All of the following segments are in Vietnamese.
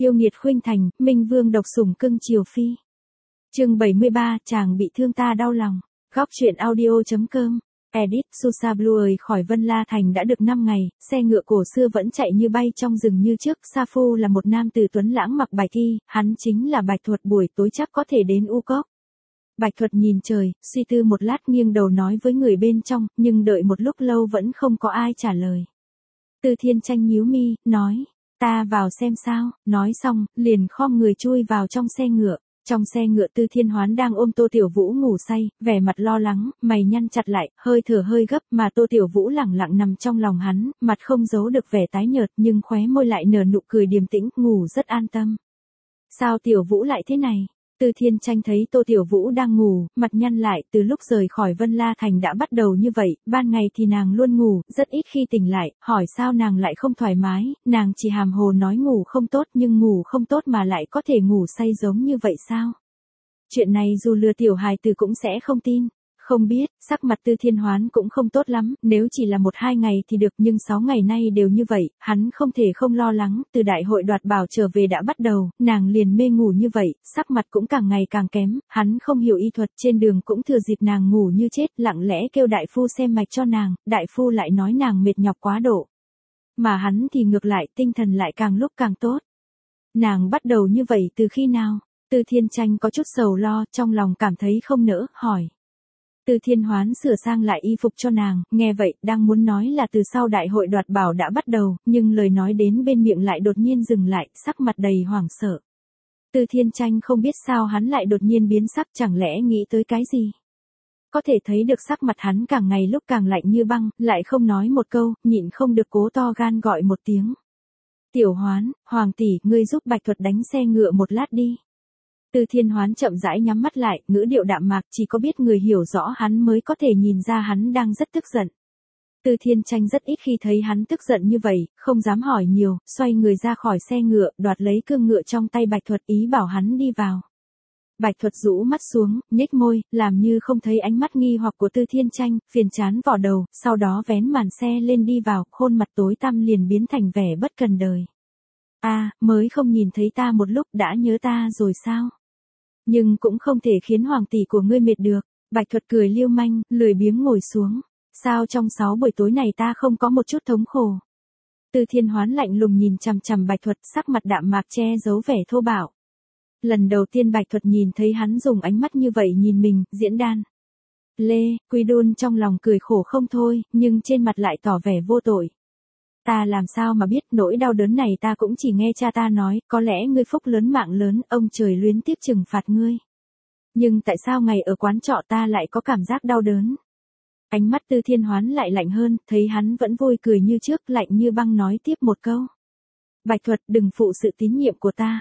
Yêu nghiệt khuynh thành, Minh Vương độc sủng cưng chiều phi. Chương 73, chàng bị thương ta đau lòng. Góc truyện audio.com. Edit, Susa Blue khỏi Vân La Thành đã được 5 ngày, xe ngựa cổ xưa vẫn chạy như bay trong rừng như trước. Sa Phu là một nam tử tuấn lãng mặc bạch y, hắn chính là Bạch Thuật, buổi tối chắc có thể đến U Cốc. Bạch Thuật nhìn trời, suy tư một lát nghiêng đầu nói với người bên trong, nhưng đợi một lúc lâu vẫn không có ai trả lời. Tư Thiên Tranh nhíu mi, nói, ta vào xem sao, nói xong, liền khom người chui vào trong xe ngựa. Trong xe ngựa Tư Thiên Hoán đang ôm Tô Tiểu Vũ ngủ say, vẻ mặt lo lắng, mày nhăn chặt lại, hơi thở hơi gấp, mà Tô Tiểu Vũ lẳng lặng nằm trong lòng hắn, mặt không giấu được vẻ tái nhợt nhưng khóe môi lại nở nụ cười điềm tĩnh, ngủ rất an tâm. Sao Tiểu Vũ lại thế này? Tư Thiên Tranh thấy Tô Tiểu Vũ đang ngủ, mặt nhăn lại, từ lúc rời khỏi Vân La Thành đã bắt đầu như vậy, ban ngày thì nàng luôn ngủ, rất ít khi tỉnh lại, hỏi sao nàng lại không thoải mái, nàng chỉ hàm hồ nói ngủ không tốt, nhưng ngủ không tốt mà lại có thể ngủ say giống như vậy sao? Chuyện này dù lừa tiểu hài tử cũng sẽ không tin. Không biết, sắc mặt Tư Thiên Hoán cũng không tốt lắm, nếu chỉ là 1-2 ngày thì được, nhưng 6 ngày nay đều như vậy, hắn không thể không lo lắng. Từ đại hội đoạt bảo trở về đã bắt đầu, nàng liền mê ngủ như vậy, sắc mặt cũng càng ngày càng kém, hắn không hiểu y thuật, trên đường cũng thừa dịp nàng ngủ như chết, lặng lẽ kêu đại phu xem mạch cho nàng, đại phu lại nói nàng mệt nhọc quá độ. Mà hắn thì ngược lại, tinh thần lại càng lúc càng tốt. Nàng bắt đầu như vậy từ khi nào? Tư Thiên Tranh có chút sầu lo, trong lòng cảm thấy không nỡ, hỏi. Tư Thiên Hoán sửa sang lại y phục cho nàng, nghe vậy, đang muốn nói là từ sau đại hội đoạt bảo đã bắt đầu, nhưng lời nói đến bên miệng lại đột nhiên dừng lại, sắc mặt đầy hoảng sợ. Tư Thiên Tranh không biết sao hắn lại đột nhiên biến sắc, chẳng lẽ nghĩ tới cái gì? Có thể thấy được sắc mặt hắn càng ngày lúc càng lạnh như băng, lại không nói một câu, nhịn không được cố to gan gọi một tiếng. Tiểu Hoán, Hoàng tỷ, ngươi giúp Bạch Thuật đánh xe ngựa một lát đi. Tư Thiên Hoán chậm rãi nhắm mắt lại, ngữ điệu đạm mạc, chỉ có biết người hiểu rõ hắn mới có thể nhìn ra hắn đang rất tức giận. Tư Thiên Tranh rất ít khi thấy hắn tức giận như vậy, không dám hỏi nhiều, xoay người ra khỏi xe ngựa, đoạt lấy cương ngựa trong tay Bạch Thuật, ý bảo hắn đi vào. Bạch Thuật rũ mắt xuống, nhếch môi, làm như không thấy ánh mắt nghi hoặc của Tư Thiên Tranh, phiền chán vỏ đầu, sau đó vén màn xe lên đi vào, khuôn mặt tối tăm liền biến thành vẻ bất cần đời. Mới không nhìn thấy ta một lúc đã nhớ ta rồi sao? Nhưng cũng không thể khiến hoàng tỷ của ngươi mệt được. Bạch Thuật cười liêu manh, lười biếng ngồi xuống. Sao trong 6 buổi tối này ta không có một chút thống khổ? Tư Thiên Hoán lạnh lùng nhìn chằm chằm Bạch Thuật, sắc mặt đạm mạc che giấu vẻ thô bạo. Lần đầu tiên Bạch Thuật nhìn thấy hắn dùng ánh mắt như vậy nhìn mình, diễn đan. Quy Đôn trong lòng cười khổ không thôi, nhưng trên mặt lại tỏ vẻ vô tội. Ta làm sao mà biết, nỗi đau đớn này ta cũng chỉ nghe cha ta nói, có lẽ ngươi phúc lớn mạng lớn, ông trời luyến tiếc trừng phạt ngươi. Nhưng tại sao ngày ở quán trọ ta lại có cảm giác đau đớn? Ánh mắt Tư Thiên Hoán lại lạnh hơn, thấy hắn vẫn vui cười như trước, lạnh như băng nói tiếp một câu. Bạch Thuật, đừng phụ sự tín nhiệm của ta.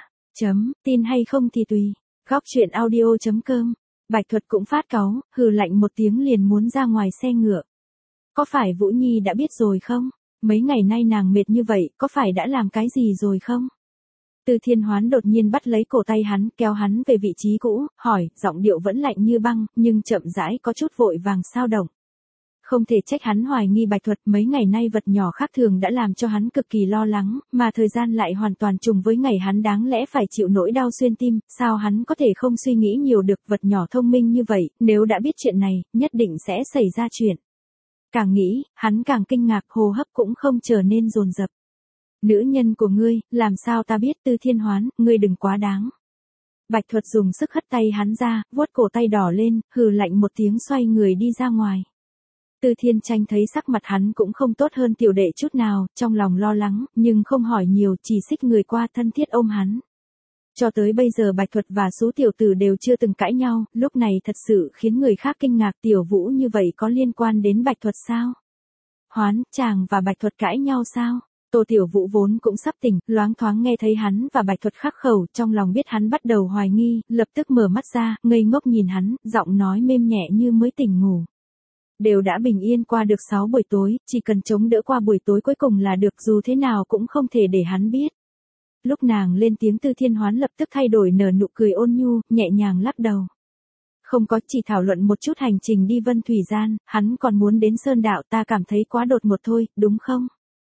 Tin hay không thì tùy. Góc truyện audio.com. Bạch Thuật cũng phát cáu, hừ lạnh một tiếng liền muốn ra ngoài xe ngựa. Có phải Vũ Nhi đã biết rồi không? Mấy ngày nay nàng mệt như vậy, có phải đã làm cái gì rồi không? Tư Thiên Hoán đột nhiên bắt lấy cổ tay hắn, kéo hắn về vị trí cũ, hỏi, giọng điệu vẫn lạnh như băng, nhưng chậm rãi có chút vội vàng sao động. Không thể trách hắn hoài nghi Bạch Thuật, mấy ngày nay vật nhỏ khác thường đã làm cho hắn cực kỳ lo lắng, mà thời gian lại hoàn toàn trùng với ngày hắn đáng lẽ phải chịu nỗi đau xuyên tim, sao hắn có thể không suy nghĩ nhiều được, vật nhỏ thông minh như vậy, nếu đã biết chuyện này, nhất định sẽ xảy ra chuyện. Càng nghĩ, hắn càng kinh ngạc, hô hấp cũng không trở nên dồn dập. Nữ nhân của ngươi, làm sao ta biết? Tư Thiên Hoán, ngươi đừng quá đáng. Bạch Thuật dùng sức hất tay hắn ra, vuốt cổ tay đỏ lên, hừ lạnh một tiếng xoay người đi ra ngoài. Tư Thiên Tranh thấy sắc mặt hắn cũng không tốt hơn tiểu đệ chút nào, trong lòng lo lắng, nhưng không hỏi nhiều, chỉ xích người qua thân thiết ôm hắn. Cho tới bây giờ Bạch Thuật và số tiểu tử đều chưa từng cãi nhau, lúc này thật sự khiến người khác kinh ngạc. Tiểu Vũ như vậy có liên quan đến Bạch Thuật sao? Hoán, chàng và Bạch Thuật cãi nhau sao? Tô Tiểu Vũ vốn cũng sắp tỉnh, loáng thoáng nghe thấy hắn và Bạch Thuật khắc khẩu, trong lòng biết hắn bắt đầu hoài nghi, lập tức mở mắt ra, ngây ngốc nhìn hắn, giọng nói mềm nhẹ như mới tỉnh ngủ. Đều đã bình yên qua được 6 buổi tối, chỉ cần chống đỡ qua buổi tối cuối cùng là được, dù thế nào cũng không thể để hắn biết. Lúc nàng lên tiếng Tư Thiên Hoán lập tức thay đổi, nở nụ cười ôn nhu, nhẹ nhàng lắc đầu. Không có, chỉ thảo luận một chút hành trình đi Vân Thủy Gian, hắn còn muốn đến Sơn Đạo, ta cảm thấy quá đột ngột thôi, đúng không?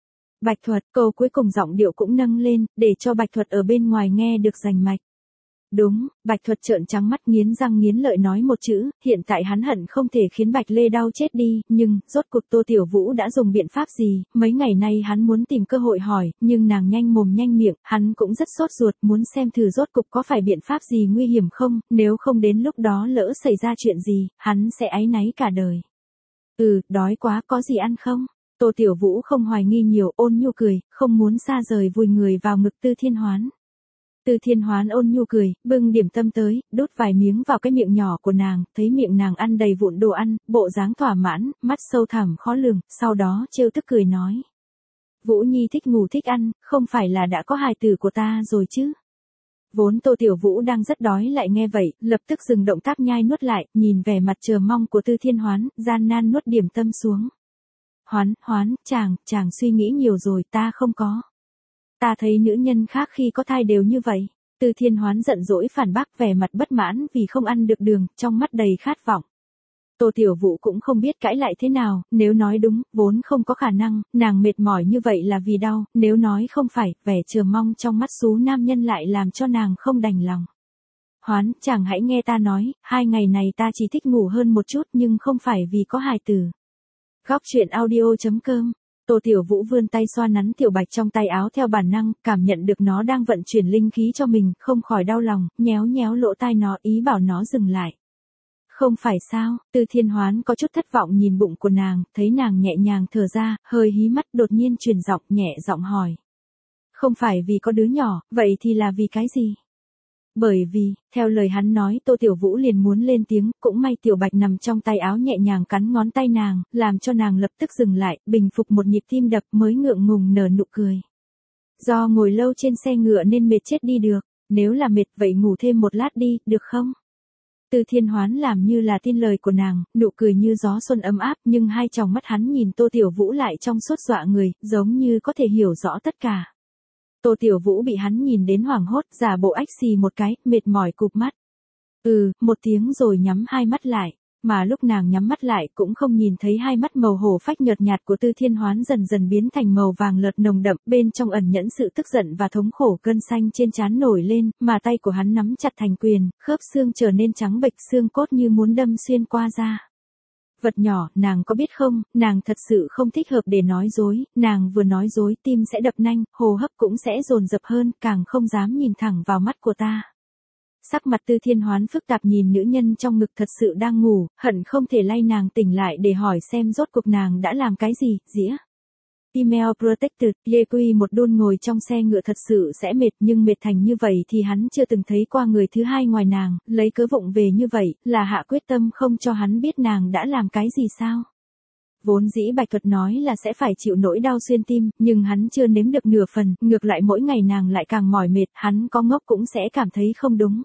Bạch Thuật, câu cuối cùng giọng điệu cũng nâng lên, để cho Bạch Thuật ở bên ngoài nghe được rành mạch. Đúng, Bạch Thuật trợn trắng mắt nghiến răng nghiến lợi nói một chữ, hiện tại hắn hận không thể khiến Bạch Lê đau chết đi, nhưng, rốt cuộc Tô Tiểu Vũ đã dùng biện pháp gì, mấy ngày nay hắn muốn tìm cơ hội hỏi, nhưng nàng nhanh mồm nhanh miệng, hắn cũng rất sốt ruột, muốn xem thử rốt cục có phải biện pháp gì nguy hiểm không, nếu không đến lúc đó lỡ xảy ra chuyện gì, hắn sẽ áy náy cả đời. Đói quá, có gì ăn không? Tô Tiểu Vũ không hoài nghi nhiều, ôn nhu cười, không muốn xa rời vùi người vào ngực Tư Thiên Hoán. Tư Thiên Hoán ôn nhu cười, bưng điểm tâm tới, đút vài miếng vào cái miệng nhỏ của nàng, thấy miệng nàng ăn đầy vụn đồ ăn, bộ dáng thỏa mãn, mắt sâu thẳm khó lường, sau đó trêu tức cười nói. Vũ Nhi thích ngủ thích ăn, không phải là đã có hài tử của ta rồi chứ? Vốn Tô Tiểu Vũ đang rất đói lại nghe vậy, lập tức dừng động tác nhai nuốt lại, nhìn vẻ mặt chờ mong của Tư Thiên Hoán, gian nan nuốt điểm tâm xuống. Hoán, chàng suy nghĩ nhiều rồi, ta không có. Ta thấy nữ nhân khác khi có thai đều như vậy. Tư Thiên Hoán giận dỗi phản bác, vẻ mặt bất mãn vì không ăn được đường, trong mắt đầy khát vọng. Tô Tiểu Vũ cũng không biết cãi lại thế nào, nếu nói đúng, vốn không có khả năng, nàng mệt mỏi như vậy là vì đau, nếu nói không phải, vẻ chờ mong trong mắt xú nam nhân lại làm cho nàng không đành lòng. Hoán, chàng hãy nghe ta nói, 2 ngày này ta chỉ thích ngủ hơn một chút nhưng không phải vì có hài tử. Góc truyện audio.com. Tô Tiểu Vũ vươn tay xoa nắn Tiểu Bạch trong tay áo theo bản năng, cảm nhận được nó đang vận chuyển linh khí cho mình, không khỏi đau lòng, nhéo nhéo lỗ tai nó, ý bảo nó dừng lại. Không phải sao? Tư Thiên Hoán có chút thất vọng nhìn bụng của nàng, thấy nàng nhẹ nhàng thở ra, hơi hí mắt, đột nhiên truyền giọng, nhẹ giọng hỏi. Không phải vì có đứa nhỏ, vậy thì là vì cái gì? Bởi vì, theo lời hắn nói, Tô Tiểu Vũ liền muốn lên tiếng, cũng may Tiểu Bạch nằm trong tay áo nhẹ nhàng cắn ngón tay nàng, làm cho nàng lập tức dừng lại, bình phục một nhịp tim đập mới ngượng ngùng nở nụ cười. Do ngồi lâu trên xe ngựa nên mệt chết đi được, nếu là mệt vậy ngủ thêm một lát đi, được không? Tư Thiên Hoán làm như là tin lời của nàng, nụ cười như gió xuân ấm áp, nhưng hai tròng mắt hắn nhìn Tô Tiểu Vũ lại trong suốt dọa người, giống như có thể hiểu rõ tất cả. Tô Tiểu Vũ bị hắn nhìn đến hoảng hốt, giả bộ ách xì một cái, mệt mỏi cụp mắt. Một tiếng rồi nhắm hai mắt lại, mà lúc nàng nhắm mắt lại cũng không nhìn thấy hai mắt màu hổ phách nhợt nhạt của Tư Thiên Hoán dần dần biến thành màu vàng lợt nồng đậm, bên trong ẩn nhẫn sự tức giận và thống khổ, cơn xanh trên trán nổi lên, mà tay của hắn nắm chặt thành quyền, khớp xương trở nên trắng bệch, xương cốt như muốn đâm xuyên qua da. Vật nhỏ, nàng có biết không, nàng thật sự không thích hợp để nói dối, nàng vừa nói dối tim sẽ đập nhanh, hô hấp cũng sẽ dồn dập hơn, càng không dám nhìn thẳng vào mắt của ta. Sắc mặt Tư Thiên Hoán phức tạp nhìn nữ nhân trong ngực thật sự đang ngủ, hận không thể lay nàng tỉnh lại để hỏi xem rốt cuộc nàng đã làm cái gì, dĩa. Email Protected, EQ một đôn ngồi trong xe ngựa thật sự sẽ mệt, nhưng mệt thành như vậy thì hắn chưa từng thấy qua người thứ hai ngoài nàng, lấy cớ vụng về như vậy, là hạ quyết tâm không cho hắn biết nàng đã làm cái gì sao. Vốn dĩ Bạch Thuật nói là sẽ phải chịu nỗi đau xuyên tim, nhưng hắn chưa nếm được nửa phần, ngược lại mỗi ngày nàng lại càng mỏi mệt, hắn có ngốc cũng sẽ cảm thấy không đúng.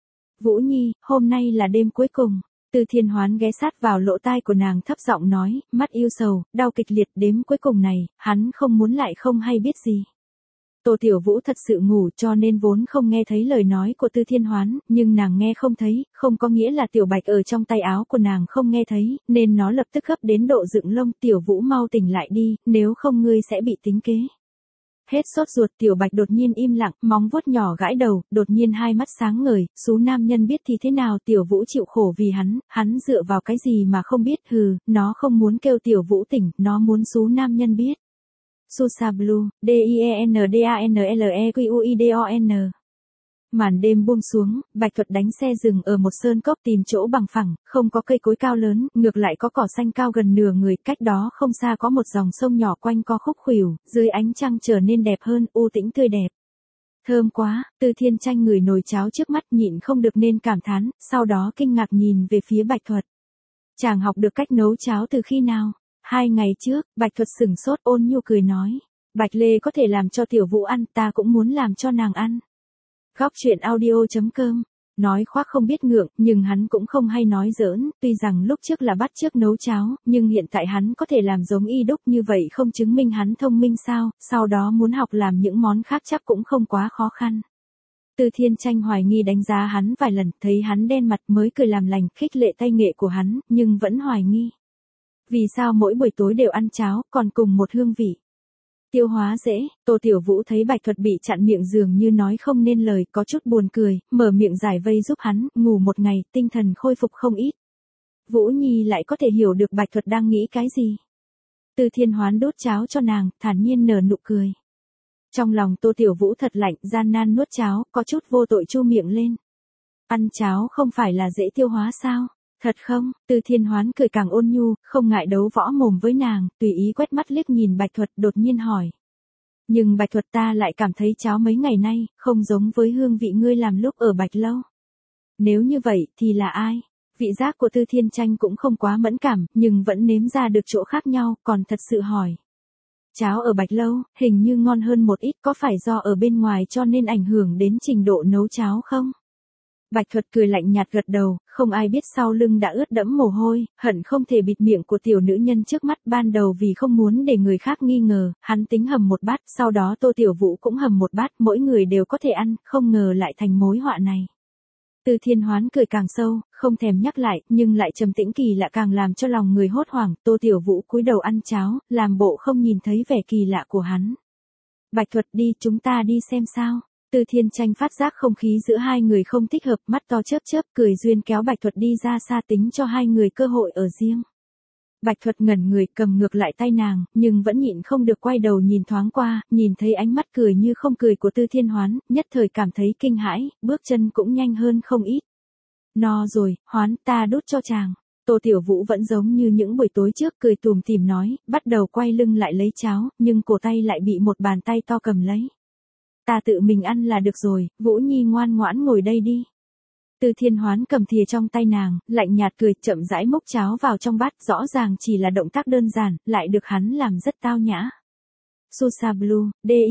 Vũ Nhi, hôm nay là đêm cuối cùng. Tư Thiên Hoán ghé sát vào lỗ tai của nàng thấp giọng nói, mắt yêu sầu, đau kịch liệt, đêm cuối cùng này, hắn không muốn lại không hay biết gì. Tô Tiểu Vũ thật sự ngủ cho nên vốn không nghe thấy lời nói của Tư Thiên Hoán, nhưng nàng nghe không thấy, không có nghĩa là Tiểu Bạch ở trong tay áo của nàng không nghe thấy, nên nó lập tức gấp đến độ dựng lông. Tiểu Vũ mau tỉnh lại đi, nếu không ngươi sẽ bị tính kế. Hết sốt ruột, Tiểu Bạch đột nhiên im lặng, móng vuốt nhỏ gãi đầu, đột nhiên hai mắt sáng ngời, xú nam nhân biết thì thế nào, Tiểu Vũ chịu khổ vì hắn dựa vào cái gì mà không biết, nó không muốn kêu Tiểu Vũ tỉnh, nó muốn xú nam nhân biết. Susa Blue, DIENDANLEQUIDON. Màn đêm buông xuống, Bạch Thuật đánh xe dừng ở một sơn cốc tìm chỗ bằng phẳng, không có cây cối cao lớn, ngược lại có cỏ xanh cao gần nửa người, cách đó không xa có một dòng sông nhỏ quanh co khúc khuỷu, dưới ánh trăng trở nên đẹp hơn, u tĩnh tươi đẹp. Thơm quá, Tư Thiên Tranh ngửi nồi cháo trước mắt nhịn không được nên cảm thán, sau đó kinh ngạc nhìn về phía Bạch Thuật. Chàng học được cách nấu cháo từ khi nào? 2 ngày trước, Bạch Thuật sửng sốt ôn nhu cười nói. Bạch Lê có thể làm cho Tiểu Vũ ăn, ta cũng muốn làm cho nàng ăn. Góc truyện audio.com. Nói khoác không biết ngượng, nhưng hắn cũng không hay nói giỡn, tuy rằng lúc trước là bắt chước nấu cháo, nhưng hiện tại hắn có thể làm giống y đúc như vậy không chứng minh hắn thông minh sao, sau đó muốn học làm những món khác chắc cũng không quá khó khăn. Tư Thiên Tranh hoài nghi đánh giá hắn vài lần, thấy hắn đen mặt mới cười làm lành, khích lệ tay nghệ của hắn, nhưng vẫn hoài nghi. Vì sao mỗi buổi tối đều ăn cháo, còn cùng một hương vị? Tiêu hóa dễ, Tô Tiểu Vũ thấy Bạch Thuật bị chặn miệng dường như nói không nên lời, có chút buồn cười, mở miệng giải vây giúp hắn, ngủ một ngày, tinh thần khôi phục không ít. Vũ Nhi lại có thể hiểu được Bạch Thuật đang nghĩ cái gì. Từ Thiên Hoán đốt cháo cho nàng, thản nhiên nở nụ cười. Trong lòng Tô Tiểu Vũ thật lạnh, gian nan nuốt cháo, có chút vô tội chu miệng lên. Ăn cháo không phải là dễ tiêu hóa sao? Thật không? Từ Thiên Hoán cười càng ôn nhu, không ngại đấu võ mồm với nàng, tùy ý quét mắt liếc nhìn Bạch Thuật, đột nhiên hỏi. Nhưng Bạch Thuật, ta lại cảm thấy cháo mấy ngày nay, không giống với hương vị ngươi làm lúc ở Bạch Lâu. Nếu như vậy, thì là ai? Vị giác của Tư Thiên Tranh cũng không quá mẫn cảm, nhưng vẫn nếm ra được chỗ khác nhau, còn thật sự hỏi. Cháo ở Bạch Lâu, hình như ngon hơn một ít, có phải do ở bên ngoài cho nên ảnh hưởng đến trình độ nấu cháo không? Bạch Thuật cười lạnh nhạt gật đầu, không ai biết sau lưng đã ướt đẫm mồ hôi, hận không thể bịt miệng của tiểu nữ nhân trước mắt. Ban đầu vì không muốn để người khác nghi ngờ, hắn tính hầm một bát, sau đó Tô Tiểu Vũ cũng hầm một bát, mỗi người đều có thể ăn, không ngờ lại thành mối họa này. Từ Thiên Hoán cười càng sâu, không thèm nhắc lại, nhưng lại trầm tĩnh kỳ lạ càng làm cho lòng người hốt hoảng. Tô Tiểu Vũ cúi đầu ăn cháo, làm bộ không nhìn thấy vẻ kỳ lạ của hắn. Bạch Thuật, đi, chúng ta đi xem sao. Từ Thiên Tranh phát giác không khí giữa hai người không thích hợp, mắt to chớp chớp, cười duyên kéo Bạch Thuật đi ra xa, tính cho hai người cơ hội ở riêng. Bạch Thuật ngẩn người, cầm ngược lại tay nàng, nhưng vẫn nhịn không được quay đầu nhìn thoáng qua, nhìn thấy ánh mắt cười như không cười của Tư Thiên Hoán, nhất thời cảm thấy kinh hãi, bước chân cũng nhanh hơn không ít. No rồi, Hoán, ta đút cho chàng. Tô Tiểu Vũ vẫn giống như những buổi tối trước, cười tủm tỉm nói, bắt đầu quay lưng lại lấy cháo, nhưng cổ tay lại bị một bàn tay to cầm lấy. Ta tự mình ăn là được rồi, Vũ Nhi ngoan ngoãn ngồi đây đi. Từ Thiên Hoán cầm thìa trong tay nàng, lạnh nhạt cười, chậm rãi múc cháo vào trong bát, rõ ràng chỉ là động tác đơn giản, lại được hắn làm rất tao nhã. Susa Blue,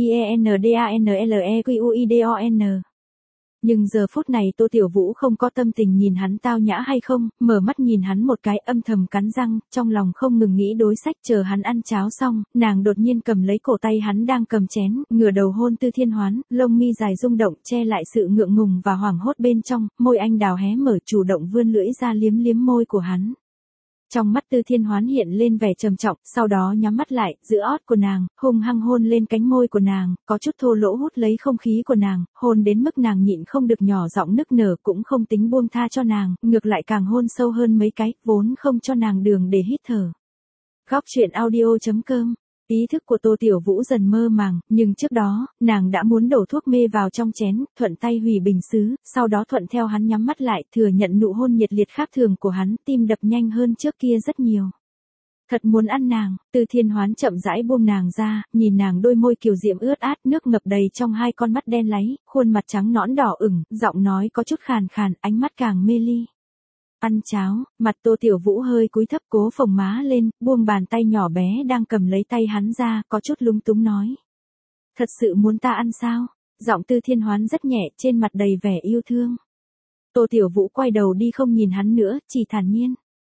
DIENDANLEQUIDON. Nhưng giờ phút này Tô Tiểu Vũ không có tâm tình nhìn hắn tao nhã hay không, mở mắt nhìn hắn một cái, âm thầm cắn răng, trong lòng không ngừng nghĩ đối sách. Chờ hắn ăn cháo xong, nàng đột nhiên cầm lấy cổ tay hắn đang cầm chén, ngửa đầu hôn Tư Thiên Hoán, lông mi dài rung động che lại sự ngượng ngùng và hoảng hốt bên trong, môi anh đào hé mở, chủ động vươn lưỡi ra liếm liếm môi của hắn. Trong mắt Tư Thiên Hoán hiện lên vẻ trầm trọng, sau đó nhắm mắt lại, giữ ót của nàng, hung hăng hôn lên cánh môi của nàng, có chút thô lỗ hút lấy không khí của nàng, hôn đến mức nàng nhịn không được nhỏ giọng nức nở, cũng không tính buông tha cho nàng, ngược lại càng hôn sâu hơn mấy cái, vốn không cho nàng đường để hít thở. Góc truyện audio.com. Ý thức của Tô Tiểu Vũ dần mơ màng, nhưng trước đó, nàng đã muốn đổ thuốc mê vào trong chén, thuận tay hủy bình sứ, sau đó thuận theo hắn nhắm mắt lại, thừa nhận nụ hôn nhiệt liệt khác thường của hắn, tim đập nhanh hơn trước kia rất nhiều. Thật muốn ăn nàng. Từ Thiên Hoán chậm rãi buông nàng ra, nhìn nàng đôi môi kiều diễm ướt át, nước ngập đầy trong hai con mắt đen láy, khuôn mặt trắng nõn đỏ ửng, giọng nói có chút khàn khàn, ánh mắt càng mê ly. Ăn cháo, mặt Tô Tiểu Vũ hơi cúi thấp cố phồng má lên, buông bàn tay nhỏ bé đang cầm lấy tay hắn ra, có chút lúng túng nói. Thật sự muốn ta ăn sao? Giọng Tư Thiên Hoán rất nhẹ, trên mặt đầy vẻ yêu thương. Tô Tiểu Vũ quay đầu đi không nhìn hắn nữa, chỉ thản nhiên.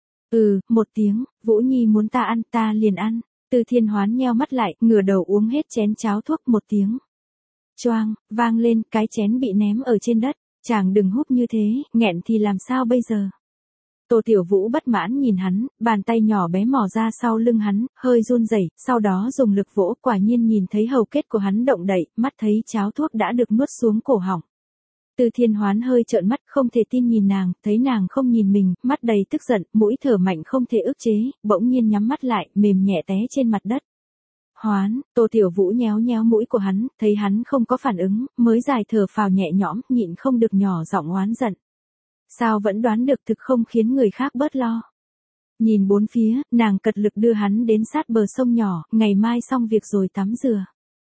Một tiếng, Vũ Nhi muốn ta ăn, ta liền ăn. Tư Thiên Hoán nheo mắt lại, ngửa đầu uống hết chén cháo thuốc, một tiếng. Choang, vang lên, cái chén bị ném ở trên đất. Chàng đừng húp như thế, nghẹn thì làm sao bây giờ? Tô Tiểu Vũ bất mãn nhìn hắn, bàn tay nhỏ bé mò ra sau lưng hắn, hơi run rẩy, sau đó dùng lực vỗ, quả nhiên nhìn thấy hầu kết của hắn động đậy, mắt thấy cháo thuốc đã được nuốt xuống cổ họng. Từ Thiên Hoán hơi trợn mắt, không thể tin nhìn nàng, thấy nàng không nhìn mình, mắt đầy tức giận, mũi thở mạnh không thể ức chế, bỗng nhiên nhắm mắt lại, mềm nhẹ té trên mặt đất. Hoán, Tô Tiểu Vũ nhéo nhéo mũi của hắn, thấy hắn không có phản ứng, mới dài thở phào nhẹ nhõm, nhịn không được nhỏ giọng oán giận. Sao vẫn đoán được thực không khiến người khác bớt lo. Nhìn bốn phía, nàng cật lực đưa hắn đến sát bờ sông nhỏ, ngày mai xong việc rồi tắm rửa.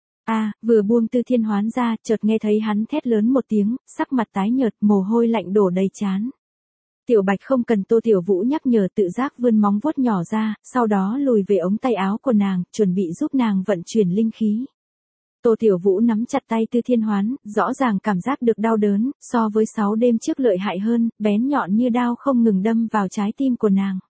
Vừa buông Tư Thiên Hoán ra, chợt nghe thấy hắn thét lớn một tiếng, sắc mặt tái nhợt, mồ hôi lạnh đổ đầy trán. Tiểu Bạch không cần Tô Tiểu Vũ nhắc nhở tự giác vươn móng vuốt nhỏ ra, sau đó lùi về ống tay áo của nàng, chuẩn bị giúp nàng vận chuyển linh khí. Tô Tiểu Vũ nắm chặt tay Tư Thiên Hoán, rõ ràng cảm giác được đau đớn, so với 6 đêm trước lợi hại hơn, bén nhọn như đao không ngừng đâm vào trái tim của nàng.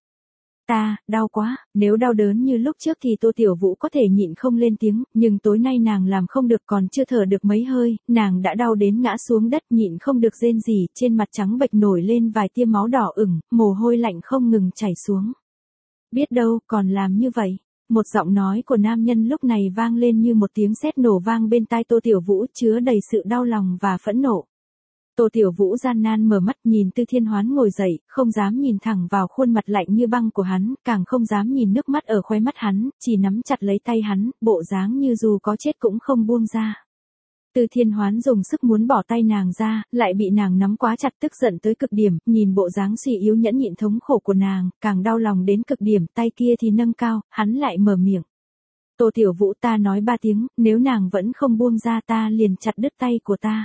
Đau quá, nếu đau đớn như lúc trước thì Tô Tiểu Vũ có thể nhịn không lên tiếng, nhưng tối nay nàng làm không được, còn chưa thở được mấy hơi, nàng đã đau đến ngã xuống đất, nhịn không được rên rỉ, trên mặt trắng bệch nổi lên vài tia máu đỏ ửng, mồ hôi lạnh không ngừng chảy xuống. Biết đâu, còn làm như vậy. Một giọng nói của nam nhân lúc này vang lên như một tiếng sét nổ vang bên tai Tô Tiểu Vũ, chứa đầy sự đau lòng và phẫn nộ. Tô Tiểu Vũ gian nan mở mắt nhìn Tư Thiên Hoán ngồi dậy, không dám nhìn thẳng vào khuôn mặt lạnh như băng của hắn, càng không dám nhìn nước mắt ở khóe mắt hắn, chỉ nắm chặt lấy tay hắn, bộ dáng như dù có chết cũng không buông ra. Tư Thiên Hoán dùng sức muốn bỏ tay nàng ra, lại bị nàng nắm quá chặt, tức giận tới cực điểm, nhìn bộ dáng suy yếu nhẫn nhịn thống khổ của nàng, càng đau lòng đến cực điểm, tay kia thì nâng cao, hắn lại mở miệng. Tô Tiểu Vũ, ta nói 3 tiếng, nếu nàng vẫn không buông ra ta liền chặt đứt tay của ta.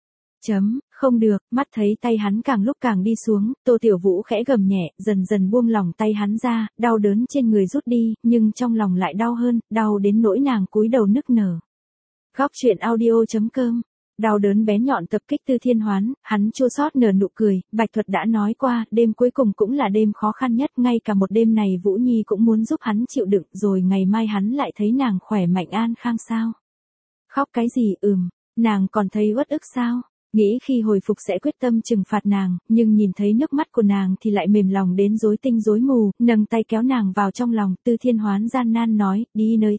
Không được, mắt thấy tay hắn càng lúc càng đi xuống, Tô Tiểu Vũ khẽ gầm nhẹ, dần dần buông lỏng tay hắn ra, đau đớn trên người rút đi, nhưng trong lòng lại đau hơn, đau đến nỗi nàng cúi đầu nức nở. Góc truyện audio.com. Đau đớn bé nhọn tập kích Tư Thiên Hoán, hắn chua xót nở nụ cười, Bạch Thuật đã nói qua, đêm cuối cùng cũng là đêm khó khăn nhất, ngay cả một đêm này Vũ Nhi cũng muốn giúp hắn chịu đựng, rồi ngày mai hắn lại thấy nàng khỏe mạnh an khang sao? Khóc cái gì? Nàng còn thấy uất ức sao? Nghĩ khi hồi phục sẽ quyết tâm trừng phạt nàng, nhưng nhìn thấy nước mắt của nàng thì lại mềm lòng đến rối tinh rối mù, nâng tay kéo nàng vào trong lòng, Tư Thiên Hoán gian nan nói, đi nơi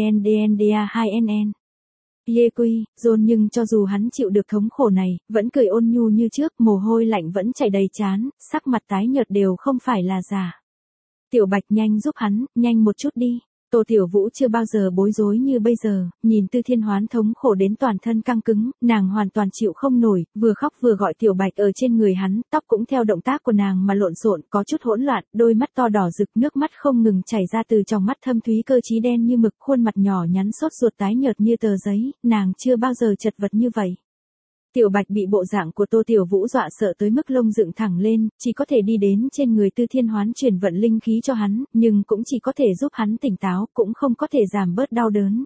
DDNDNDA2NN. Yê quy, dồn nhưng cho dù hắn chịu được thống khổ này, vẫn cười ôn nhu như trước, mồ hôi lạnh vẫn chảy đầy trán, sắc mặt tái nhợt đều không phải là giả. Tiểu Bạch nhanh giúp hắn, nhanh một chút đi. Tô Tiểu Vũ chưa bao giờ bối rối như bây giờ, nhìn Tư Thiên Hoán thống khổ đến toàn thân căng cứng, nàng hoàn toàn chịu không nổi, vừa khóc vừa gọi Tiểu Bạch ở trên người hắn, tóc cũng theo động tác của nàng mà lộn xộn, có chút hỗn loạn, đôi mắt to đỏ rực, nước mắt không ngừng chảy ra từ trong mắt thâm thúy cơ trí đen như mực, khuôn mặt nhỏ nhắn sốt ruột tái nhợt như tờ giấy, nàng chưa bao giờ chật vật như vậy. Tiểu Bạch bị bộ dạng của Tô Tiểu Vũ dọa sợ tới mức lông dựng thẳng lên, chỉ có thể đi đến trên người Tư Thiên Hoán truyền vận linh khí cho hắn, nhưng cũng chỉ có thể giúp hắn tỉnh táo, cũng không có thể giảm bớt đau đớn.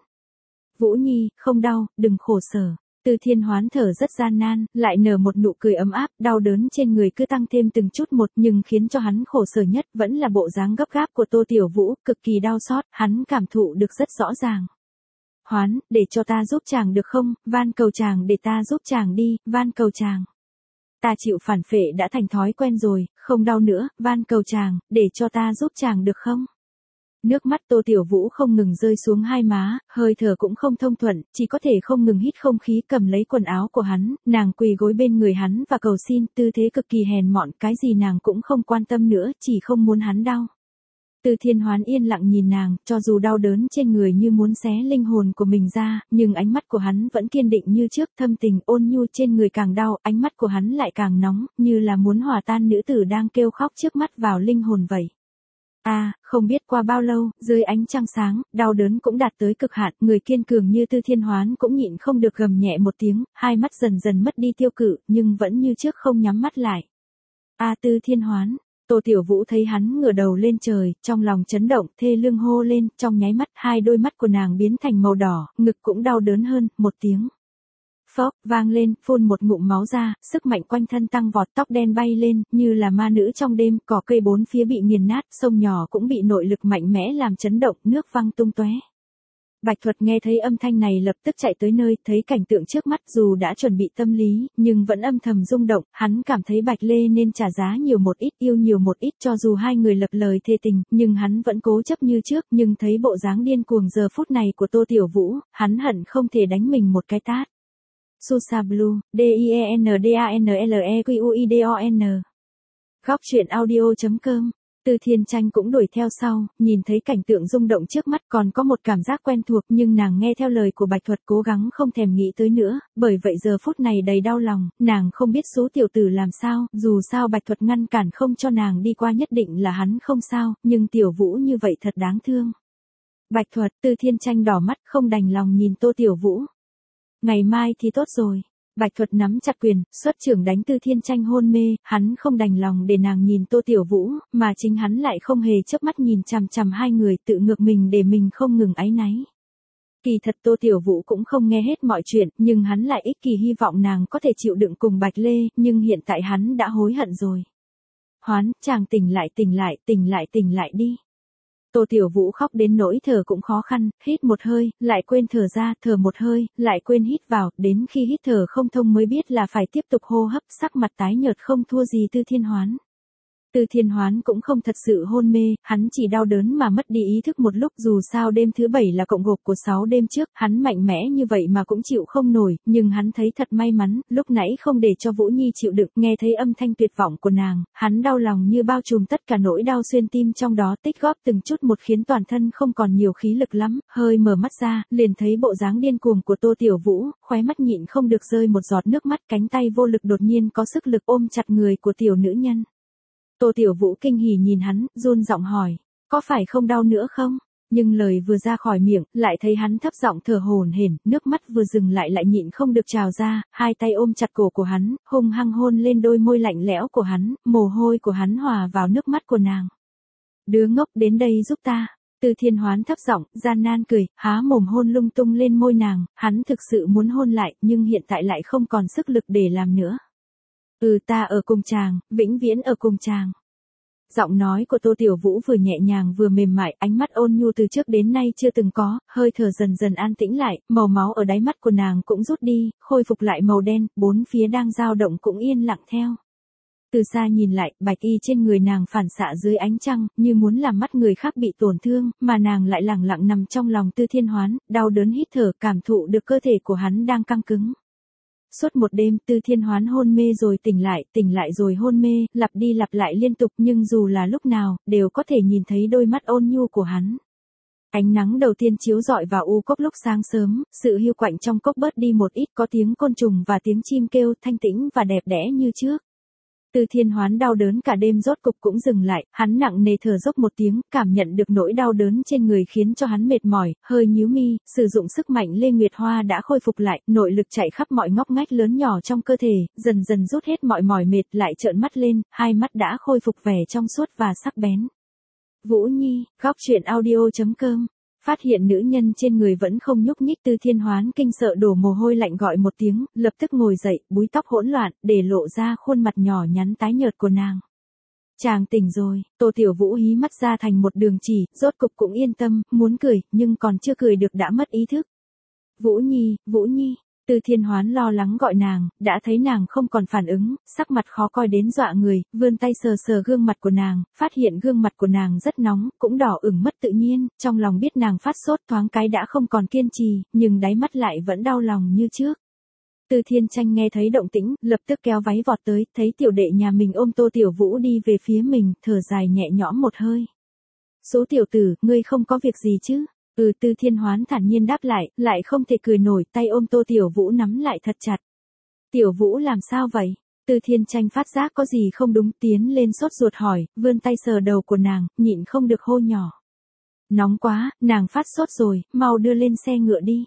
Vũ Nhi, không đau, đừng khổ sở. Tư Thiên Hoán thở rất gian nan, lại nở một nụ cười ấm áp, đau đớn trên người cứ tăng thêm từng chút một, nhưng khiến cho hắn khổ sở nhất vẫn là bộ dáng gấp gáp của Tô Tiểu Vũ, cực kỳ đau xót, hắn cảm thụ được rất rõ ràng. Hoán, để cho ta giúp chàng được không, van cầu chàng để ta giúp chàng đi, van cầu chàng. Ta chịu phản phệ đã thành thói quen rồi, không đau nữa, van cầu chàng, để cho ta giúp chàng được không? Nước mắt Tô Tiểu Vũ không ngừng rơi xuống hai má, hơi thở cũng không thông thuận, chỉ có thể không ngừng hít không khí, cầm lấy quần áo của hắn, nàng quỳ gối bên người hắn và cầu xin, tư thế cực kỳ hèn mọn, cái gì nàng cũng không quan tâm nữa, chỉ không muốn hắn đau. Tư Thiên Hoán yên lặng nhìn nàng, cho dù đau đớn trên người như muốn xé linh hồn của mình ra, nhưng ánh mắt của hắn vẫn kiên định như trước, thâm tình ôn nhu, trên người càng đau, ánh mắt của hắn lại càng nóng, như là muốn hòa tan nữ tử đang kêu khóc trước mắt vào linh hồn vậy. Không biết qua bao lâu, dưới ánh trăng sáng, đau đớn cũng đạt tới cực hạn, người kiên cường như Tư Thiên Hoán cũng nhịn không được gầm nhẹ một tiếng, hai mắt dần dần mất đi tiêu cự, nhưng vẫn như trước không nhắm mắt lại. Tư Thiên Hoán. Tô Tiểu Vũ thấy hắn ngửa đầu lên trời, trong lòng chấn động, thê lương hô lên, trong nháy mắt, hai đôi mắt của nàng biến thành màu đỏ, ngực cũng đau đớn hơn, một tiếng. Phốc, vang lên, phun một ngụm máu ra, sức mạnh quanh thân tăng vọt, tóc đen bay lên, như là ma nữ trong đêm, cỏ cây bốn phía bị nghiền nát, sông nhỏ cũng bị nội lực mạnh mẽ làm chấn động, nước văng tung tóe. Bạch Thuật nghe thấy âm thanh này lập tức chạy tới nơi, thấy cảnh tượng trước mắt dù đã chuẩn bị tâm lý, nhưng vẫn âm thầm rung động, hắn cảm thấy Bạch Lê nên trả giá nhiều một ít, yêu nhiều một ít, cho dù hai người lập lời thề tình, nhưng hắn vẫn cố chấp như trước, nhưng thấy bộ dáng điên cuồng giờ phút này của Tô Tiểu Vũ, hắn hận không thể đánh mình một cái tát. Susa Blue, DIENDANLEQUIDON. Góc truyện audio.com. Tư Thiên Tranh cũng đuổi theo sau, nhìn thấy cảnh tượng rung động trước mắt còn có một cảm giác quen thuộc, nhưng nàng nghe theo lời của Bạch Thuật cố gắng không thèm nghĩ tới nữa, bởi vậy giờ phút này đầy đau lòng, nàng không biết số tiểu tử làm sao, dù sao Bạch Thuật ngăn cản không cho nàng đi qua nhất định là hắn không sao, nhưng Tiểu Vũ như vậy thật đáng thương. Bạch Thuật, Tư Thiên Tranh đỏ mắt không đành lòng nhìn Tô Tiểu Vũ. Ngày mai thì tốt rồi. Bạch Thuật nắm chặt quyền, xuất trưởng đánh Tư Thiên Tranh hôn mê, hắn không đành lòng để nàng nhìn Tô Tiểu Vũ, mà chính hắn lại không hề chớp mắt nhìn chằm chằm hai người, tự ngược mình để mình không ngừng áy náy. Kỳ thật Tô Tiểu Vũ cũng không nghe hết mọi chuyện, nhưng hắn lại ích kỷ hy vọng nàng có thể chịu đựng cùng Bạch Lê, nhưng hiện tại hắn đã hối hận rồi. Hoán, chàng tỉnh lại đi. Tô Tiểu Vũ khóc đến nỗi thở cũng khó khăn, hít một hơi, lại quên thở ra, thở một hơi, lại quên hít vào, đến khi hít thở không thông mới biết là phải tiếp tục hô hấp, sắc mặt tái nhợt không thua gì Tư Thiên Hoán. Từ Thiên Hoán cũng không thật sự hôn mê, hắn chỉ đau đớn mà mất đi ý thức một lúc, dù sao đêm thứ 7 là cộng gộp của 6 đêm trước, hắn mạnh mẽ như vậy mà cũng chịu không nổi, nhưng hắn thấy thật may mắn, lúc nãy không để cho Vũ Nhi chịu đựng, nghe thấy âm thanh tuyệt vọng của nàng, hắn đau lòng như bao trùm tất cả nỗi đau xuyên tim trong đó tích góp từng chút một khiến toàn thân không còn nhiều khí lực lắm, hơi mở mắt ra, liền thấy bộ dáng điên cuồng của Tô Tiểu Vũ, khóe mắt nhịn không được rơi một giọt nước mắt, cánh tay vô lực đột nhiên có sức lực ôm chặt người của tiểu nữ nhân. Tô Tiểu Vũ kinh hỉ nhìn hắn, run giọng hỏi, có phải không đau nữa không? Nhưng lời vừa ra khỏi miệng, lại thấy hắn thấp giọng thở hổn hển, nước mắt vừa dừng lại nhịn không được trào ra, hai tay ôm chặt cổ của hắn, hung hăng hôn lên đôi môi lạnh lẽo của hắn, mồ hôi của hắn hòa vào nước mắt của nàng. Đứa ngốc, đến đây giúp ta. Từ Thiên Hoán thấp giọng, gian nan cười, há mồm hôn lung tung lên môi nàng, hắn thực sự muốn hôn lại, nhưng hiện tại lại không còn sức lực để làm nữa. Ta ở cùng chàng, vĩnh viễn ở cùng chàng. Giọng nói của Tô Tiểu Vũ vừa nhẹ nhàng vừa mềm mại, ánh mắt ôn nhu từ trước đến nay chưa từng có, hơi thở dần dần an tĩnh lại, màu máu ở đáy mắt của nàng cũng rút đi, khôi phục lại màu đen, bốn phía đang dao động cũng yên lặng theo. Từ xa nhìn lại, bạch y trên người nàng phản xạ dưới ánh trăng, như muốn làm mắt người khác bị tổn thương, mà nàng lại lẳng lặng nằm trong lòng Tư Thiên Hoán, đau đớn hít thở, cảm thụ được cơ thể của hắn đang căng cứng. Suốt một đêm, Tư Thiên Hoán hôn mê rồi tỉnh lại rồi hôn mê, lặp đi lặp lại liên tục, nhưng dù là lúc nào, đều có thể nhìn thấy đôi mắt ôn nhu của hắn. Ánh nắng đầu tiên chiếu rọi vào u cốc lúc sáng sớm, sự hiu quạnh trong cốc bớt đi một ít, có tiếng côn trùng và tiếng chim kêu, thanh tĩnh và đẹp đẽ như trước. Tư Thiên Hoán đau đớn cả đêm rốt cục cũng dừng lại, hắn nặng nề thở dốc một tiếng, cảm nhận được nỗi đau đớn trên người khiến cho hắn mệt mỏi, hơi nhíu mi, sử dụng sức mạnh Lê Nguyệt Hoa đã khôi phục lại, nội lực chạy khắp mọi ngóc ngách lớn nhỏ trong cơ thể, dần dần rút hết mọi mỏi mệt, lại trợn mắt lên, hai mắt đã khôi phục vẻ trong suốt và sắc bén. Vũ Nhi, góc truyện audio.com. Phát hiện nữ nhân trên người vẫn không nhúc nhích, Tư Thiên Hoán kinh sợ đổ mồ hôi lạnh gọi một tiếng, lập tức ngồi dậy, búi tóc hỗn loạn, để lộ ra khuôn mặt nhỏ nhắn tái nhợt của nàng. Chàng tỉnh rồi, Tô Tiểu Vũ hí mắt ra thành một đường chỉ, rốt cục cũng yên tâm, muốn cười, nhưng còn chưa cười được đã mất ý thức. Vũ Nhi, Vũ Nhi. Tư Thiên Hoán lo lắng gọi nàng, đã thấy nàng không còn phản ứng, sắc mặt khó coi đến dọa người, vươn tay sờ sờ gương mặt của nàng, phát hiện gương mặt của nàng rất nóng, cũng đỏ ửng mất tự nhiên, trong lòng biết nàng phát sốt thoáng cái đã không còn kiên trì, nhưng đáy mắt lại vẫn đau lòng như trước. Tư Thiên Tranh nghe thấy động tĩnh, lập tức kéo váy vọt tới, thấy tiểu đệ nhà mình ôm Tô Tiểu Vũ đi về phía mình, thở dài nhẹ nhõm một hơi. Số tiểu tử, ngươi không có việc gì chứ? Tư Thiên Hoán thản nhiên đáp lại không thể cười nổi, tay ôm Tô Tiểu Vũ nắm lại thật chặt. Tiểu Vũ làm sao vậy? Tư Thiên Tranh phát giác có gì không đúng, tiến lên sốt ruột hỏi, vươn tay sờ đầu của nàng, nhịn không được hô nhỏ. Nóng quá, nàng phát sốt rồi, mau đưa lên xe ngựa đi.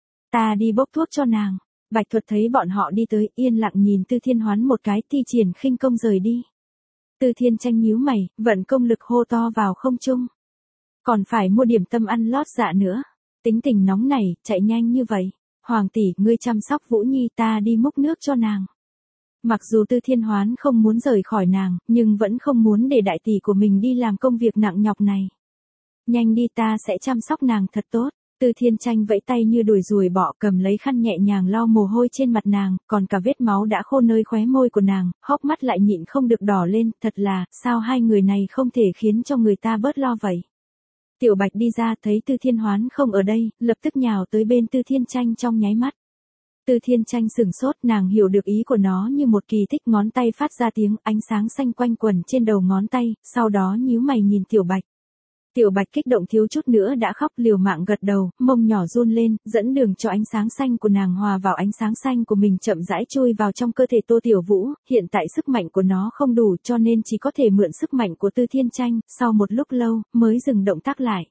Ta đi bốc thuốc cho nàng. Bạch Thuật thấy bọn họ đi tới, yên lặng nhìn Tư Thiên Hoán một cái, thi triển khinh công rời đi. Tư Thiên Tranh nhíu mày, vận công lực hô to vào không trung. Còn phải mua điểm tâm ăn lót dạ nữa. Tính tình nóng này, chạy nhanh như vậy. Hoàng tỷ, ngươi chăm sóc Vũ Nhi, ta đi múc nước cho nàng. Mặc dù Tư Thiên Hoán không muốn rời khỏi nàng, nhưng vẫn không muốn để đại tỷ của mình đi làm công việc nặng nhọc này. Nhanh đi, ta sẽ chăm sóc nàng thật tốt. Tư Thiên Tranh vẫy tay như đuổi ruồi bọ, cầm lấy khăn nhẹ nhàng lau mồ hôi trên mặt nàng, còn cả vết máu đã khô nơi khóe môi của nàng, hốc mắt lại nhịn không được đỏ lên, thật là, sao hai người này không thể khiến cho người ta bớt lo vậy. Tiểu Bạch đi ra thấy Tư Thiên Hoán không ở đây, lập tức nhào tới bên Tư Thiên Tranh trong nháy mắt. Tư Thiên Tranh sửng sốt, nàng hiểu được ý của nó như một kỳ tích, ngón tay phát ra tiếng ánh sáng xanh quanh quẩn trên đầu ngón tay, sau đó nhíu mày nhìn Tiểu Bạch. Tiểu Bạch kích động thiếu chút nữa đã khóc, liều mạng gật đầu, mông nhỏ run lên, dẫn đường cho ánh sáng xanh của nàng hòa vào ánh sáng xanh của mình chậm rãi chui vào trong cơ thể Tô Tiểu Vũ, hiện tại sức mạnh của nó không đủ cho nên chỉ có thể mượn sức mạnh của Tư Thiên Tranh, sau một lúc lâu, mới dừng động tác lại.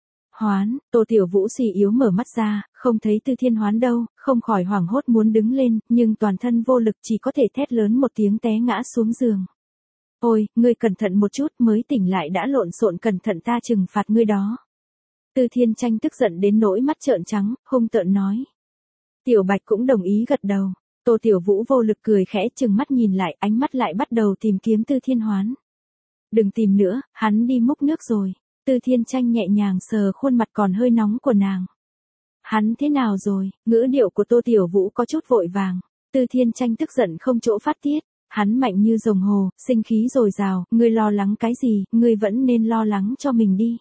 Hoán, Tô Tiểu Vũ suy yếu mở mắt ra, không thấy Tư Thiên Hoán đâu, không khỏi hoảng hốt muốn đứng lên, nhưng toàn thân vô lực chỉ có thể thét lớn một tiếng té ngã xuống giường. Ôi, ngươi cẩn thận một chút, mới tỉnh lại đã lộn xộn, cẩn thận ta trừng phạt ngươi đó. Tư Thiên Tranh tức giận đến nỗi mắt trợn trắng, hung tợn nói. Tiểu Bạch cũng đồng ý gật đầu. Tô Tiểu Vũ vô lực cười khẽ, trừng mắt nhìn lại, ánh mắt lại bắt đầu tìm kiếm Tư Thiên Hoán. Đừng tìm nữa, hắn đi múc nước rồi. Tư Thiên Tranh nhẹ nhàng sờ khuôn mặt còn hơi nóng của nàng. Hắn thế nào rồi? Ngữ điệu của Tô Tiểu Vũ có chút vội vàng. Tư Thiên Tranh tức giận không chỗ phát tiết. Hắn mạnh như rồng hồ, sinh khí dồi dào, ngươi lo lắng cái gì, ngươi vẫn nên lo lắng cho mình đi.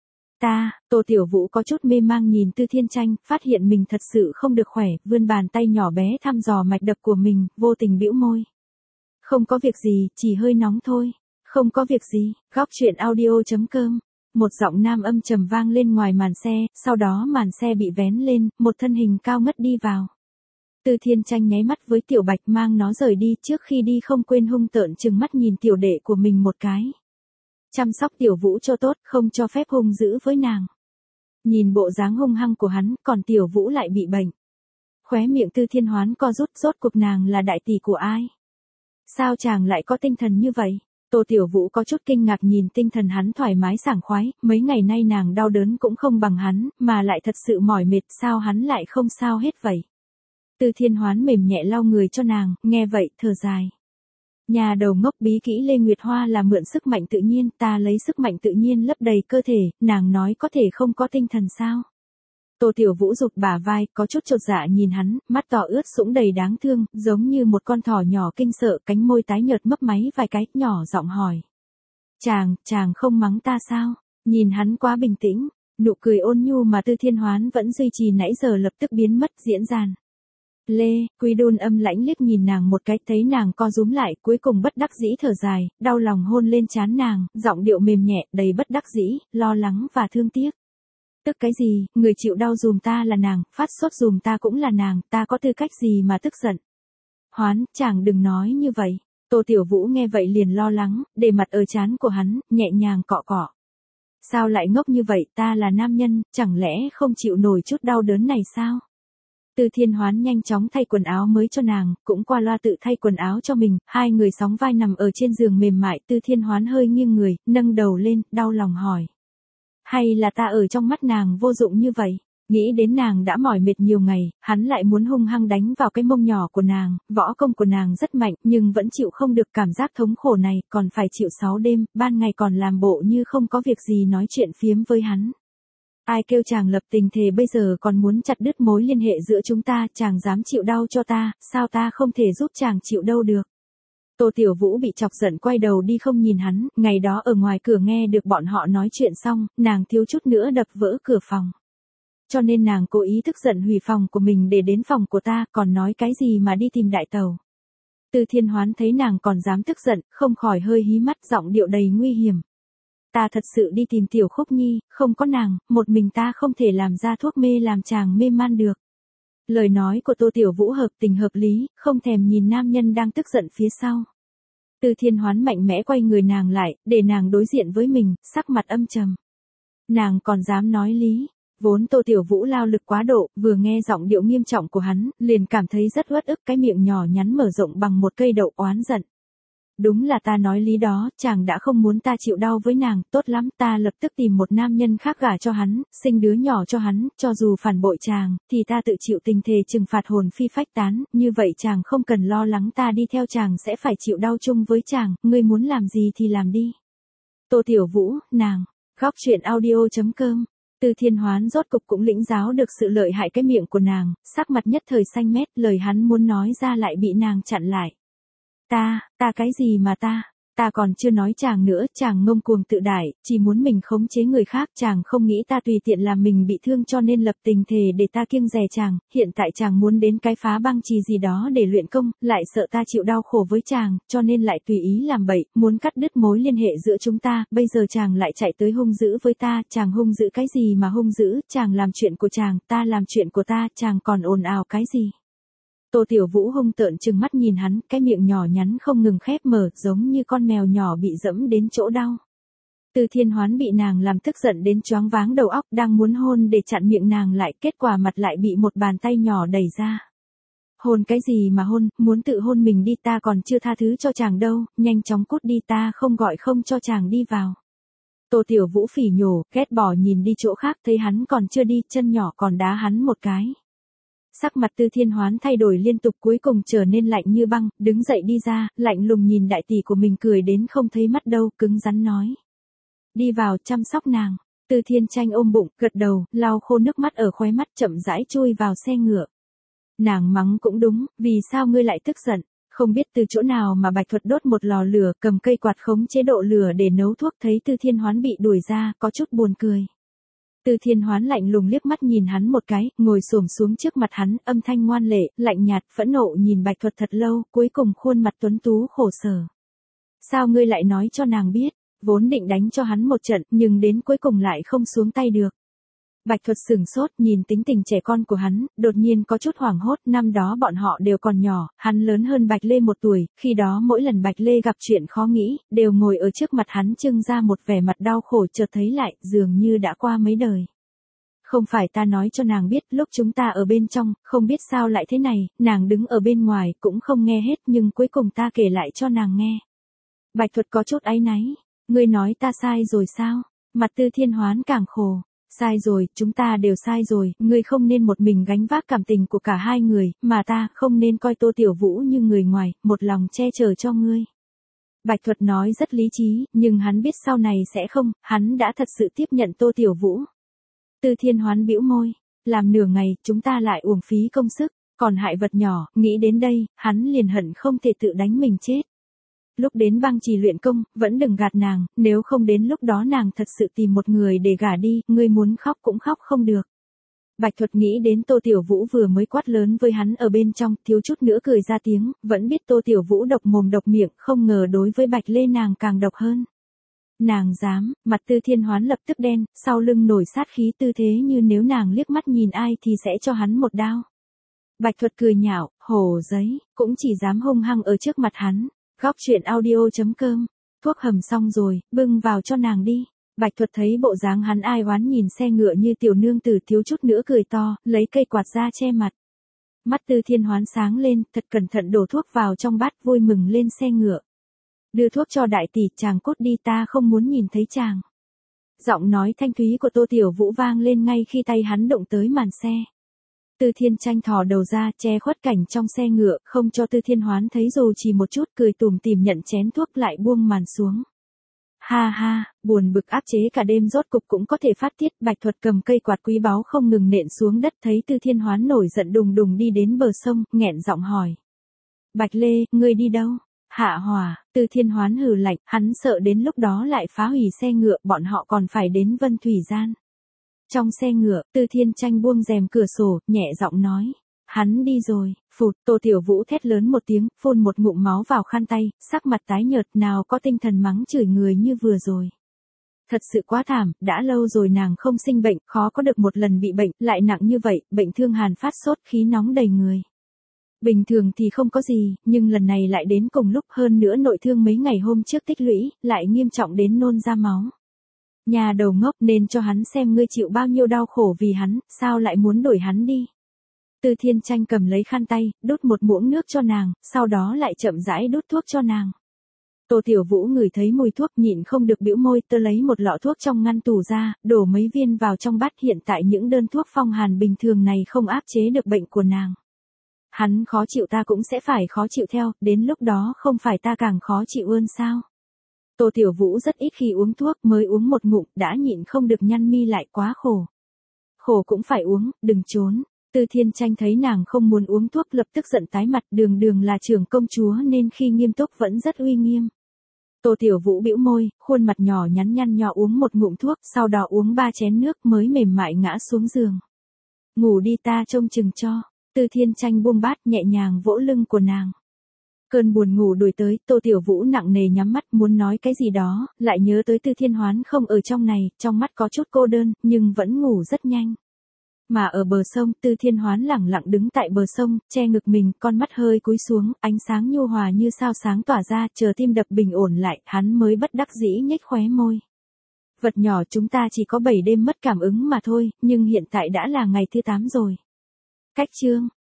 Tô Tiểu Vũ có chút mê mang nhìn Tư Thiên Tranh, phát hiện mình thật sự không được khỏe, vươn bàn tay nhỏ bé thăm dò mạch đập của mình, vô tình bĩu môi. Không có việc gì, chỉ hơi nóng thôi. Không có việc gì, góc chuyện audio.com. Một giọng nam âm trầm vang lên ngoài màn xe, sau đó màn xe bị vén lên, một thân hình cao ngất đi vào. Tư Thiên Tranh nháy mắt với Tiểu Bạch mang nó rời đi, trước khi đi không quên hung tợn trừng mắt nhìn tiểu đệ của mình một cái. Chăm sóc Tiểu Vũ cho tốt, không cho phép hung dữ với nàng. Nhìn bộ dáng hung hăng của hắn, còn Tiểu Vũ lại bị bệnh. Khóe miệng Tư Thiên Hoán co rút cuộc nàng là đại tỷ của ai? Sao chàng lại có tinh thần như vậy? Tô Tiểu Vũ có chút kinh ngạc nhìn tinh thần hắn thoải mái sảng khoái, mấy ngày nay nàng đau đớn cũng không bằng hắn, mà lại thật sự mỏi mệt, sao hắn lại không sao hết vậy? Tư Thiên Hoán mềm nhẹ lau người cho nàng, nghe vậy, thở dài. Nhà đầu ngốc bí kỹ Lê Nguyệt Hoa là mượn sức mạnh tự nhiên, ta lấy sức mạnh tự nhiên lấp đầy cơ thể, nàng nói có thể không có tinh thần sao? Tô Tiểu Vũ rụt bả vai, có chút chột dạ nhìn hắn, mắt to ướt sũng đầy đáng thương, giống như một con thỏ nhỏ kinh sợ, cánh môi tái nhợt mấp máy vài cái, nhỏ giọng hỏi. Chàng không mắng ta sao? Nhìn hắn quá bình tĩnh, nụ cười ôn nhu mà Tư Thiên Hoán vẫn duy trì nãy giờ lập tức biến mất diễn dàn. Quý Đôn âm lãnh liếc nhìn nàng một cái, thấy nàng co rúm lại, cuối cùng bất đắc dĩ thở dài, đau lòng hôn lên trán nàng, giọng điệu mềm nhẹ, đầy bất đắc dĩ, lo lắng và thương tiếc. Tức cái gì, người chịu đau dùm ta là nàng, phát sốt dùm ta cũng là nàng, ta có tư cách gì mà tức giận. Hoán, chàng đừng nói như vậy. Tô Tiểu Vũ nghe vậy liền lo lắng, để mặt ở trán của hắn, nhẹ nhàng cọ cọ. Sao lại ngốc như vậy, ta là nam nhân, chẳng lẽ không chịu nổi chút đau đớn này sao? Tư Thiên Hoán nhanh chóng thay quần áo mới cho nàng, cũng qua loa tự thay quần áo cho mình, hai người sóng vai nằm ở trên giường mềm mại, Tư Thiên Hoán hơi nghiêng người, nâng đầu lên, đau lòng hỏi. Hay là ta ở trong mắt nàng vô dụng như vậy? Nghĩ đến nàng đã mỏi mệt nhiều ngày, hắn lại muốn hung hăng đánh vào cái mông nhỏ của nàng, võ công của nàng rất mạnh nhưng vẫn chịu không được cảm giác thống khổ này, còn phải chịu 6 đêm, ban ngày còn làm bộ như không có việc gì nói chuyện phiếm với hắn. Ai kêu chàng lập tình thề bây giờ còn muốn chặt đứt mối liên hệ giữa chúng ta, chàng dám chịu đau cho ta, sao ta không thể giúp chàng chịu đâu được. Tô Tiểu Vũ bị chọc giận quay đầu đi không nhìn hắn, ngày đó ở ngoài cửa nghe được bọn họ nói chuyện xong, nàng thiếu chút nữa đập vỡ cửa phòng. Cho nên nàng cố ý tức giận hủy phòng của mình để đến phòng của ta, còn nói cái gì mà đi tìm đại tàu. Tư Thiên Hoán thấy nàng còn dám tức giận, không khỏi hơi hí mắt, giọng điệu đầy nguy hiểm. Ta thật sự đi tìm Tiểu Khúc Nhi, không có nàng, một mình ta không thể làm ra thuốc mê làm chàng mê man được. Lời nói của Tô Tiểu Vũ hợp tình hợp lý, không thèm nhìn nam nhân đang tức giận phía sau. Tư Thiên Hoán mạnh mẽ quay người nàng lại, để nàng đối diện với mình, sắc mặt âm trầm. Nàng còn dám nói lý. Vốn Tô Tiểu Vũ lao lực quá độ, vừa nghe giọng điệu nghiêm trọng của hắn, liền cảm thấy rất uất ức, cái miệng nhỏ nhắn mở rộng bằng một cây đậu oán giận. Đúng là ta nói lý đó, chàng đã không muốn ta chịu đau với nàng, tốt lắm, ta lập tức tìm một nam nhân khác gả cho hắn, sinh đứa nhỏ cho hắn, cho dù phản bội chàng, thì ta tự chịu tình thề trừng phạt hồn phi phách tán, như vậy chàng không cần lo lắng ta đi theo chàng sẽ phải chịu đau chung với chàng, ngươi muốn làm gì thì làm đi. Tô Tiểu Vũ, nàng, góc chuyện audio.com. Tư Thiên Hoán rốt cục cũng lĩnh giáo được sự lợi hại cái miệng của nàng, sắc mặt nhất thời xanh mét, lời hắn muốn nói ra lại bị nàng chặn lại. Ta cái gì mà ta còn chưa nói chàng nữa, chàng ngông cuồng tự đại, chỉ muốn mình khống chế người khác, chàng không nghĩ ta tùy tiện làm mình bị thương cho nên lập tình thề để ta kiêng dè chàng, hiện tại chàng muốn đến cái phá băng trì gì đó để luyện công, lại sợ ta chịu đau khổ với chàng, cho nên lại tùy ý làm bậy, muốn cắt đứt mối liên hệ giữa chúng ta, bây giờ chàng lại chạy tới hung dữ với ta, chàng hung dữ cái gì mà hung dữ, chàng làm chuyện của chàng, ta làm chuyện của ta, chàng còn ồn ào cái gì. Tô Tiểu Vũ hung tợn trừng mắt nhìn hắn, cái miệng nhỏ nhắn không ngừng khép mở, giống như con mèo nhỏ bị dẫm đến chỗ đau. Tư Thiên Hoán bị nàng làm tức giận đến choáng váng đầu óc, đang muốn hôn để chặn miệng nàng lại, kết quả mặt lại bị một bàn tay nhỏ đẩy ra. Hôn cái gì mà hôn, muốn tự hôn mình đi, ta còn chưa tha thứ cho chàng đâu, nhanh chóng cút đi, ta không gọi không cho chàng đi vào. Tô Tiểu Vũ phỉ nhổ, ghét bỏ nhìn đi chỗ khác, thấy hắn còn chưa đi, chân nhỏ còn đá hắn một cái. Sắc mặt Tư Thiên Hoán thay đổi liên tục, cuối cùng trở nên lạnh như băng, đứng dậy đi ra, lạnh lùng nhìn đại tỷ của mình cười đến không thấy mắt đâu, cứng rắn nói. Đi vào chăm sóc nàng. Tư Thiên Tranh ôm bụng, gật đầu, lau khô nước mắt ở khóe mắt, chậm rãi chui vào xe ngựa. Nàng mắng cũng đúng, vì sao ngươi lại tức giận? Không biết từ chỗ nào mà Bạch Thuật đốt một lò lửa, cầm cây quạt khống chế độ lửa để nấu thuốc, thấy Tư Thiên Hoán bị đuổi ra, có chút buồn cười. Tư Thiên Hoán lạnh lùng liếc mắt nhìn hắn một cái, ngồi xổm xuống trước mặt hắn, âm thanh ngoan lệ, lạnh nhạt, phẫn nộ nhìn Bạch Thuật thật lâu, cuối cùng khuôn mặt tuấn tú khổ sở. Sao ngươi lại nói cho nàng biết? Vốn định đánh cho hắn một trận, nhưng đến cuối cùng lại không xuống tay được. Bạch Thuật sửng sốt nhìn tính tình trẻ con của hắn, đột nhiên có chút hoảng hốt, năm đó bọn họ đều còn nhỏ, hắn lớn hơn Bạch Lê 1 tuổi, khi đó mỗi lần Bạch Lê gặp chuyện khó nghĩ, đều ngồi ở trước mặt hắn trưng ra một vẻ mặt đau khổ, chợt thấy lại, dường như đã qua mấy đời. Không phải ta nói cho nàng biết, lúc chúng ta ở bên trong, không biết sao lại thế này, nàng đứng ở bên ngoài, cũng không nghe hết, nhưng cuối cùng ta kể lại cho nàng nghe. Bạch Thuật có chút áy náy, ngươi nói ta sai rồi sao? Mặt Tư Thiên Hoán càng khổ. Sai rồi, chúng ta đều sai rồi, ngươi không nên một mình gánh vác cảm tình của cả hai người, mà ta không nên coi Tô Tiểu Vũ như người ngoài, một lòng che chở cho ngươi. Bạch Thuật nói rất lý trí, nhưng hắn biết sau này sẽ không, hắn đã thật sự tiếp nhận Tô Tiểu Vũ. Tư Thiên Hoán bĩu môi, làm nửa ngày, chúng ta lại uổng phí công sức, còn hại vật nhỏ, nghĩ đến đây, hắn liền hận không thể tự đánh mình chết. Lúc đến Băng Trì luyện công, vẫn đừng gạt nàng, nếu không đến lúc đó nàng thật sự tìm một người để gả đi, ngươi muốn khóc cũng khóc không được. Bạch Thuật nghĩ đến Tô Tiểu Vũ vừa mới quát lớn với hắn ở bên trong, thiếu chút nữa cười ra tiếng, vẫn biết Tô Tiểu Vũ độc mồm độc miệng, không ngờ đối với Bạch Lê nàng càng độc hơn. Nàng dám, mặt Tư Thiên Hoán lập tức đen, sau lưng nổi sát khí, tư thế như nếu nàng liếc mắt nhìn ai thì sẽ cho hắn một đao. Bạch Thuật cười nhạo, hổ giấy, cũng chỉ dám hung hăng ở trước mặt hắn. Góc truyện audio.com, thuốc hầm xong rồi, bưng vào cho nàng đi. Bạch Thuật thấy bộ dáng hắn ai oán nhìn xe ngựa như tiểu nương tử, thiếu chút nữa cười to, lấy cây quạt ra che mặt. Mắt Tư Thiên Hoán sáng lên, thật cẩn thận đổ thuốc vào trong bát, vui mừng lên xe ngựa. Đưa thuốc cho đại tỷ, chàng cút đi, ta không muốn nhìn thấy chàng. Giọng nói thanh thúy của Tô Tiểu Vũ vang lên ngay khi tay hắn động tới màn xe. Tư Thiên Tranh thò đầu ra, che khuất cảnh trong xe ngựa, không cho Tư Thiên Hoán thấy dù chỉ một chút, cười tủm tỉm nhận chén thuốc lại buông màn xuống. Ha ha, buồn bực áp chế cả đêm rốt cục cũng có thể phát tiết. Bạch Thuật cầm cây quạt quý báu không ngừng nện xuống đất, thấy Tư Thiên Hoán nổi giận đùng đùng đi đến bờ sông, nghẹn giọng hỏi. Bạch Lê, ngươi đi đâu? Hạ hỏa. Tư Thiên Hoán hừ lạnh, hắn sợ đến lúc đó lại phá hủy xe ngựa, bọn họ còn phải đến Vân Thủy Gian. Trong xe ngựa, Tư Thiên Tranh buông rèm cửa sổ, nhẹ giọng nói. Hắn đi rồi, phụt, Tô Tiểu Vũ thét lớn một tiếng, phun một ngụm máu vào khăn tay, sắc mặt tái nhợt, nào có tinh thần mắng chửi người như vừa rồi. Thật sự quá thảm, đã lâu rồi nàng không sinh bệnh, khó có được một lần bị bệnh, lại nặng như vậy, bệnh thương hàn phát sốt, khí nóng đầy người. Bình thường thì không có gì, nhưng lần này lại đến cùng lúc, hơn nữa nội thương mấy ngày hôm trước tích lũy, lại nghiêm trọng đến nôn ra máu. Nhà đầu ngốc, nên cho hắn xem ngươi chịu bao nhiêu đau khổ vì hắn, sao lại muốn đuổi hắn đi. Tư Thiên Tranh cầm lấy khăn tay, đút một muỗng nước cho nàng, sau đó lại chậm rãi đút thuốc cho nàng. Tô Tiểu Vũ ngửi thấy mùi thuốc, nhịn không được bĩu môi, tớ lấy một lọ thuốc trong ngăn tủ ra, đổ mấy viên vào trong bát. Hiện tại những đơn thuốc phong hàn bình thường này không áp chế được bệnh của nàng. Hắn khó chịu, ta cũng sẽ phải khó chịu theo, đến lúc đó không phải ta càng khó chịu hơn sao. Tô Tiểu Vũ rất ít khi uống thuốc, mới uống một ngụm, đã nhịn không được nhăn mi lại, quá khổ. Khổ cũng phải uống, đừng trốn. Tư Thiên Tranh thấy nàng không muốn uống thuốc lập tức giận tái mặt, đường đường là trưởng công chúa nên khi nghiêm túc vẫn rất uy nghiêm. Tô Tiểu Vũ bĩu môi, khuôn mặt nhỏ nhắn nhăn nhọ uống một ngụm thuốc, sau đó uống 3 chén nước mới mềm mại ngã xuống giường. Ngủ đi, ta trông chừng cho. Tư Thiên Tranh buông bát nhẹ nhàng vỗ lưng của nàng. Cơn buồn ngủ đuổi tới, Tô Tiểu Vũ nặng nề nhắm mắt muốn nói cái gì đó, lại nhớ tới Tư Thiên Hoán không ở trong này, trong mắt có chút cô đơn, nhưng vẫn ngủ rất nhanh. Mà ở bờ sông, Tư Thiên Hoán lẳng lặng đứng tại bờ sông, che ngực mình, con mắt hơi cúi xuống, ánh sáng nhu hòa như sao sáng tỏa ra, chờ tim đập bình ổn lại, hắn mới bất đắc dĩ nhếch khóe môi. Vật nhỏ, chúng ta chỉ có 7 đêm mất cảm ứng mà thôi, nhưng hiện tại đã là ngày thứ 8 rồi. Cách chương